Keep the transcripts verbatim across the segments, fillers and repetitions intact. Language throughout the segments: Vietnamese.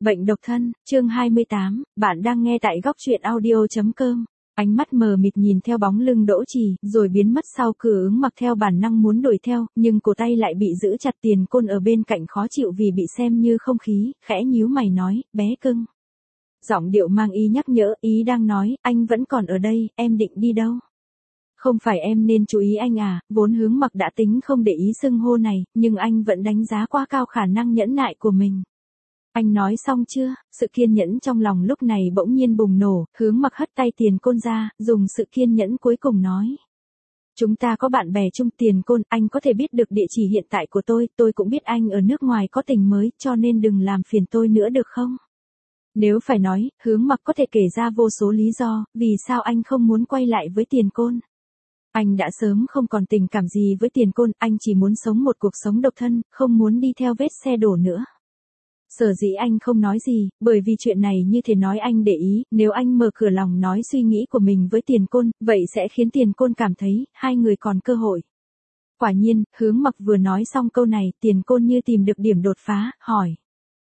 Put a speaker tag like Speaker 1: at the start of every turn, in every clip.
Speaker 1: Bệnh độc thân, chương hai mươi tám, bạn đang nghe tại góc truyện audio.com. Ánh mắt mờ mịt nhìn theo bóng lưng Đỗ Trì, rồi biến mất sau cửa ứng mặc theo bản năng muốn đuổi theo, nhưng cổ tay lại bị giữ chặt. Tiền Côn ở bên cạnh khó chịu vì bị xem như không khí, khẽ nhíu mày nói, bé cưng. Giọng điệu mang ý nhắc nhở, ý đang nói, anh vẫn còn ở đây, em định đi đâu? Không phải em nên chú ý anh à, vốn Hướng Mặc đã tính không để ý xưng hô này, nhưng anh vẫn đánh giá quá cao khả năng nhẫn nại của mình. Anh nói xong chưa? Sự kiên nhẫn trong lòng lúc này bỗng nhiên bùng nổ, Hướng Mặc hất tay Tiền Côn ra, dùng sự kiên nhẫn cuối cùng nói. Chúng ta có bạn bè chung. Tiền Côn, anh có thể biết được địa chỉ hiện tại của tôi, tôi cũng biết anh ở nước ngoài có tình mới, cho nên đừng làm phiền tôi nữa được không? Nếu phải nói, Hướng Mặc có thể kể ra vô số lý do, vì sao anh không muốn quay lại với Tiền Côn. Anh đã sớm không còn tình cảm gì với Tiền Côn, anh chỉ muốn sống một cuộc sống độc thân, không muốn đi theo vết xe đổ nữa. Sở dĩ anh không nói gì, bởi vì chuyện này như thể nói anh để ý, nếu anh mở cửa lòng nói suy nghĩ của mình với Tiền Côn, vậy sẽ khiến Tiền Côn cảm thấy, hai người còn cơ hội. Quả nhiên, Hướng Mặc vừa nói xong câu này, Tiền Côn như tìm được điểm đột phá, hỏi.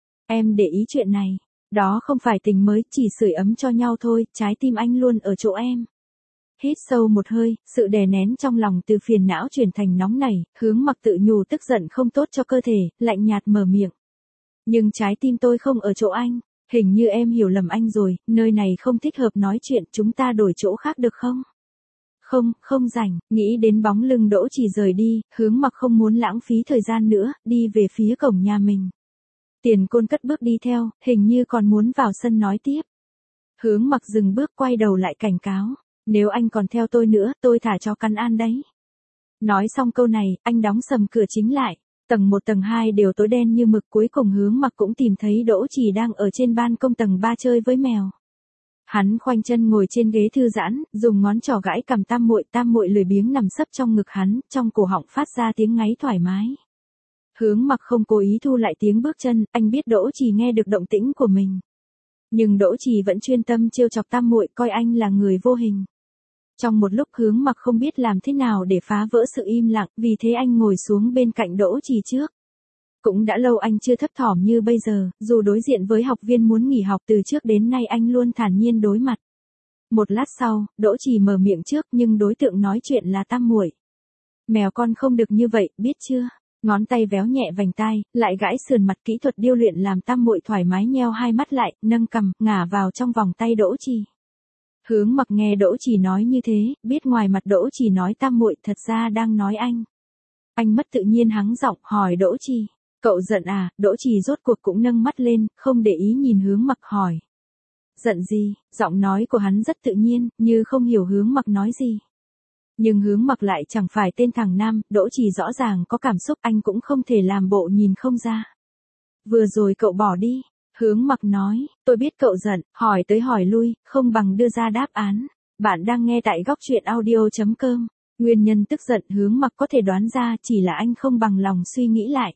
Speaker 1: Em để ý chuyện này, đó không phải tình mới, chỉ sưởi ấm cho nhau thôi, trái tim anh luôn ở chỗ em. Hít sâu một hơi, sự đè nén trong lòng từ phiền não chuyển thành nóng nảy, Hướng Mặc tự nhủ tức giận không tốt cho cơ thể, lạnh nhạt mở miệng. Nhưng trái tim tôi không ở chỗ anh, hình như em hiểu lầm anh rồi, nơi này không thích hợp nói chuyện, chúng ta đổi chỗ khác được không? Không, không rảnh, nghĩ đến bóng lưng Đỗ Trì rời đi, Hướng Mặc không muốn lãng phí thời gian nữa, đi về phía cổng nhà mình. Tiền Côn cất bước đi theo, hình như còn muốn vào sân nói tiếp. Hướng Mặc dừng bước quay đầu lại cảnh cáo. Nếu anh còn theo tôi nữa, tôi thả cho cắn an đấy. Nói xong câu này, anh đóng sầm cửa chính lại. Tầng một tầng hai đều tối đen như mực, cuối cùng Hướng Mặc cũng tìm thấy Đỗ Trì đang ở trên ban công tầng ba chơi với mèo. Hắn khoanh chân ngồi trên ghế thư giãn, dùng ngón trỏ gãi cằm Tam Muội, Tam Muội lười biếng nằm sấp trong ngực hắn, trong cổ họng phát ra tiếng ngáy thoải mái. Hướng Mặc không cố ý thu lại tiếng bước chân, anh biết Đỗ Trì nghe được động tĩnh của mình. Nhưng Đỗ Trì vẫn chuyên tâm trêu chọc Tam Muội, coi anh là người vô hình. Trong một lúc Hướng Mặc không biết làm thế nào để phá vỡ sự im lặng, vì thế anh ngồi xuống bên cạnh Đỗ Trì trước. Cũng đã lâu anh chưa thấp thỏm như bây giờ, dù đối diện với học viên muốn nghỉ học, từ trước đến nay anh luôn thản nhiên đối mặt. Một lát sau, Đỗ Trì mở miệng trước, nhưng đối tượng nói chuyện là Tam Muội. Mèo con không được như vậy, biết chưa? Ngón tay véo nhẹ vành tai, lại gãi sườn mặt, kỹ thuật điêu luyện làm Tam Muội thoải mái nheo hai mắt lại, nâng cằm, ngả vào trong vòng tay Đỗ Trì. Hướng Mặc nghe Đỗ Trì nói như thế, biết ngoài mặt Đỗ Trì nói Tam Muội, thật ra đang nói anh. Anh mất tự nhiên hắng giọng, hỏi Đỗ Trì, cậu giận à? Đỗ Trì rốt cuộc cũng nâng mắt lên, không để ý nhìn Hướng Mặc hỏi. Giận gì? Giọng nói của hắn rất tự nhiên, như không hiểu Hướng Mặc nói gì. Nhưng Hướng Mặc lại chẳng phải tên thằng nam, Đỗ Trì rõ ràng có cảm xúc, anh cũng không thể làm bộ nhìn không ra. Vừa rồi cậu bỏ đi. Hướng Mặc nói, tôi biết cậu giận, hỏi tới hỏi lui, không bằng đưa ra đáp án. Bạn đang nghe tại góc truyện audio.com. Nguyên nhân tức giận Hướng Mặc có thể đoán ra, chỉ là anh không bằng lòng suy nghĩ lại.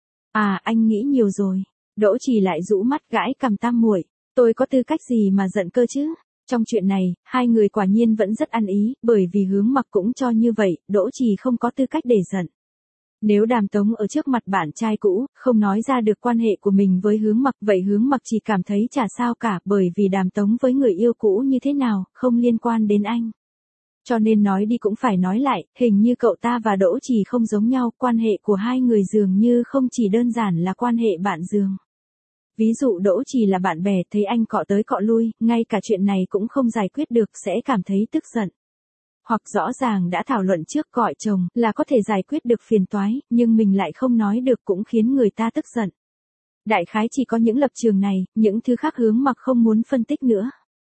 Speaker 1: À, anh nghĩ nhiều rồi. Đỗ Trì lại rũ mắt gãi cằm Tam Muội. Tôi có tư cách gì mà giận cơ chứ? Trong chuyện này, hai người quả nhiên vẫn rất ăn ý, bởi vì Hướng Mặc cũng cho như vậy, Đỗ Trì không có tư cách để giận. Nếu Đàm Tống ở trước mặt bạn trai cũ, không nói ra được quan hệ của mình với Hướng Mặc, vậy Hướng Mặc chỉ cảm thấy chả sao cả, bởi vì Đàm Tống với người yêu cũ như thế nào, không liên quan đến anh. Cho nên nói đi cũng phải nói lại, hình như cậu ta và Đỗ Trì không giống nhau, quan hệ của hai người dường như không chỉ đơn giản là quan hệ bạn giường. Ví dụ Đỗ Trì là bạn bè, thấy anh cọ tới cọ lui, ngay cả chuyện này cũng không giải quyết được, sẽ cảm thấy tức giận. Hoặc rõ ràng đã thảo luận trước gọi chồng, là có thể giải quyết được phiền toái, nhưng mình lại không nói được cũng khiến người ta tức giận. Đại khái chỉ có những lập trường này, những thứ khác Hướng Mặc không muốn phân tích nữa.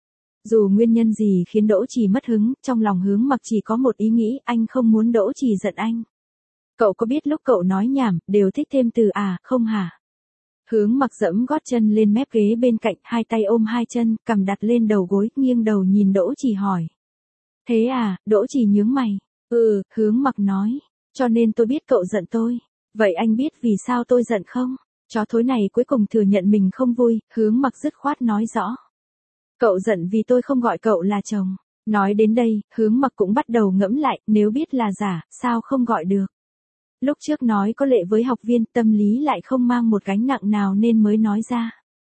Speaker 1: Dù nguyên nhân gì khiến Đỗ Trì mất hứng, trong lòng Hướng Mặc chỉ có một ý nghĩ, anh không muốn Đỗ Trì giận anh. Cậu có biết lúc cậu nói nhảm, đều thích thêm từ à, không hả? Hướng Mặc dẫm gót chân lên mép ghế bên cạnh, hai tay ôm hai chân, cằm đặt lên đầu gối, nghiêng đầu nhìn Đỗ Trì hỏi. Thế à? Đỗ Trì nhướng mày. Ừ, Hướng Mặc nói. Cho nên tôi biết cậu giận tôi. Vậy anh biết vì sao tôi giận không? Chó thối này cuối cùng thừa nhận mình không vui, Hướng Mặc dứt khoát nói rõ. Cậu giận vì tôi không gọi cậu là chồng. Nói đến đây, Hướng Mặc cũng bắt đầu ngẫm lại, nếu biết là giả, sao không gọi được. Lúc trước nói có lệ với học viên, tâm lý lại không mang một gánh nặng nào nên mới nói ra.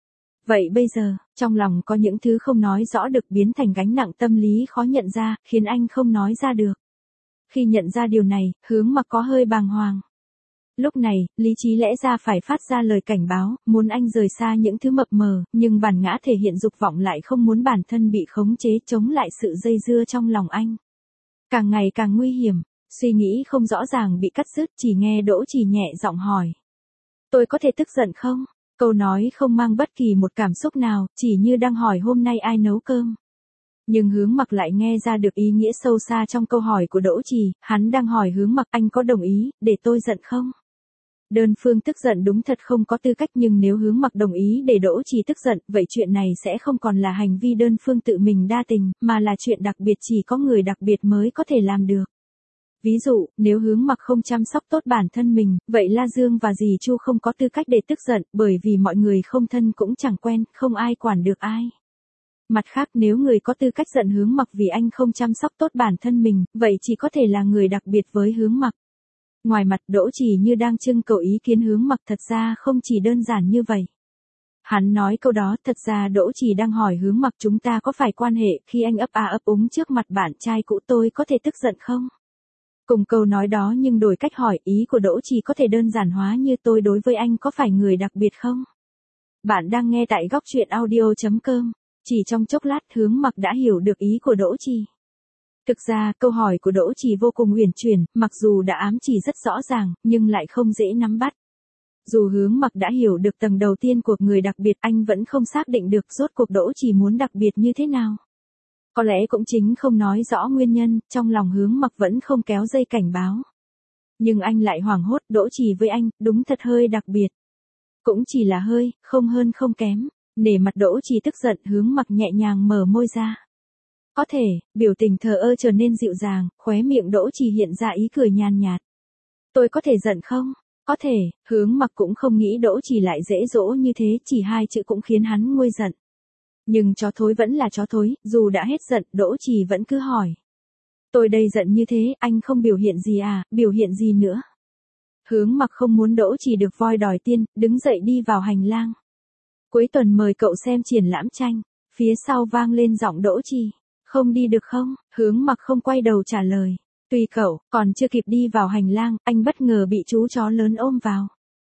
Speaker 1: Vậy bây giờ, trong lòng có những thứ không nói rõ được biến thành gánh nặng tâm lý khó nhận ra, khiến anh không nói ra được. Khi nhận ra điều này, Hướng Mặc có hơi bàng hoàng. Lúc này, lý trí lẽ ra phải phát ra lời cảnh báo, muốn anh rời xa những thứ mập mờ, nhưng bản ngã thể hiện dục vọng lại không muốn bản thân bị khống chế, chống lại sự dây dưa trong lòng anh. Càng ngày càng nguy hiểm, suy nghĩ không rõ ràng bị cắt đứt, chỉ nghe Đỗ Trì nhẹ giọng hỏi. Tôi có thể tức giận không? Câu nói không mang bất kỳ một cảm xúc nào, chỉ như đang hỏi hôm nay ai nấu cơm. Nhưng Hướng Mặc lại nghe ra được ý nghĩa sâu xa trong câu hỏi của Đỗ Trì, hắn đang hỏi Hướng Mặc anh có đồng ý, để tôi giận không? Đơn phương tức giận đúng thật không có tư cách, nhưng nếu Hướng Mặc đồng ý để Đỗ Trì tức giận, vậy chuyện này sẽ không còn là hành vi đơn phương tự mình đa tình, mà là chuyện đặc biệt chỉ có người đặc biệt mới có thể làm được. Ví dụ, nếu Hướng Mặc không chăm sóc tốt bản thân mình, vậy La Dương và dì Chu không có tư cách để tức giận, bởi vì mọi người không thân cũng chẳng quen, không ai quản được ai. Mặt khác, nếu người có tư cách giận Hướng Mặc vì anh không chăm sóc tốt bản thân mình, vậy chỉ có thể là người đặc biệt với Hướng Mặc. Ngoài mặt Đỗ Trì như đang trưng cầu ý kiến Hướng Mặc, thật ra không chỉ đơn giản như vậy. Hắn nói câu đó, thật ra Đỗ Trì đang hỏi Hướng Mặc chúng ta có phải quan hệ, khi anh ấp à ấp úng trước mặt bạn trai cũ tôi có thể tức giận không? Cùng câu nói đó nhưng đổi cách hỏi, ý của Đỗ Trì có thể đơn giản hóa như tôi đối với anh có phải người đặc biệt không? Bạn đang nghe tại góc truyện audio chấm com. Chỉ trong chốc lát Hướng Mặc đã hiểu được ý của Đỗ Trì. Thực ra, câu hỏi của Đỗ Trì vô cùng uyển chuyển, mặc dù đã ám chỉ rất rõ ràng, nhưng lại không dễ nắm bắt. Dù Hướng Mặc đã hiểu được tầng đầu tiên của người đặc biệt, anh vẫn không xác định được rốt cuộc Đỗ Trì muốn đặc biệt như thế nào. Có lẽ cũng chính không nói rõ nguyên nhân, trong lòng Hướng Mặc vẫn không kéo dây cảnh báo. Nhưng anh lại hoảng hốt, Đỗ Trì với anh, đúng thật hơi đặc biệt. Cũng chỉ là hơi, không hơn không kém. Nể mặt Đỗ Trì tức giận, Hướng Mặc nhẹ nhàng mở môi ra. Có thể, biểu tình thờ ơ trở nên dịu dàng, khóe miệng Đỗ Trì hiện ra ý cười nhàn nhạt. Tôi có thể giận không? Có thể, Hướng Mặc cũng không nghĩ Đỗ Trì lại dễ dỗ như thế, chỉ hai chữ cũng khiến hắn nguôi giận. Nhưng chó thối vẫn là chó thối, dù đã hết giận, Đỗ Trì vẫn cứ hỏi. Tôi đây giận như thế, anh không biểu hiện gì à, biểu hiện gì nữa? Hướng Mặc không muốn Đỗ Trì được voi đòi tiên, đứng dậy đi vào hành lang. Cuối tuần mời cậu xem triển lãm tranh, phía sau vang lên giọng Đỗ Trì. Không đi được không? Hướng Mặc không quay đầu trả lời. Tùy cậu, còn chưa kịp đi vào hành lang, anh bất ngờ bị chú chó lớn ôm vào.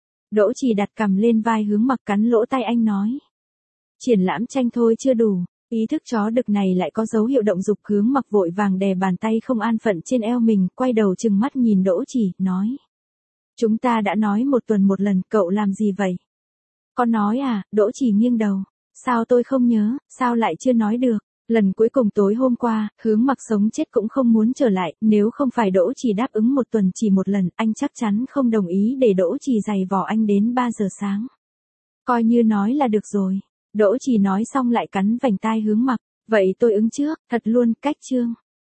Speaker 1: Đỗ Trì đặt cằm lên vai Hướng Mặc, cắn lỗ tai anh nói. Triển lãm tranh thôi chưa đủ, ý thức chó đực này lại có dấu hiệu động dục. Hướng Mặc vội vàng đè bàn tay không an phận trên eo mình, quay đầu trừng mắt nhìn Đỗ Trì, nói. Chúng ta đã nói một tuần một lần, cậu làm gì vậy? Con nói à? Đỗ Trì nghiêng đầu. Sao tôi không nhớ, sao lại chưa nói được? Lần cuối cùng tối hôm qua, Hướng Mặc sống chết cũng không muốn trở lại, nếu không phải Đỗ Trì đáp ứng một tuần chỉ một lần, anh chắc chắn không đồng ý để Đỗ Trì giày vò anh đến ba giờ sáng. Coi như nói là được rồi. Đỗ Trì nói xong lại cắn vành tai Hướng Mặc. Vậy tôi ứng trước, thật luôn, cách chương.